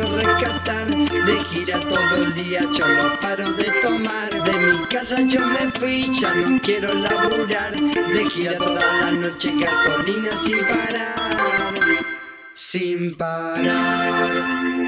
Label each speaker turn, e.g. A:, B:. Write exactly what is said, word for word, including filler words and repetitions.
A: quiero rescatar. De gira todo el día yo no paro de tomar. De mi casa yo me fui, ya no quiero laburar. De gira toda la noche, gasolina sin parar. Sin parar.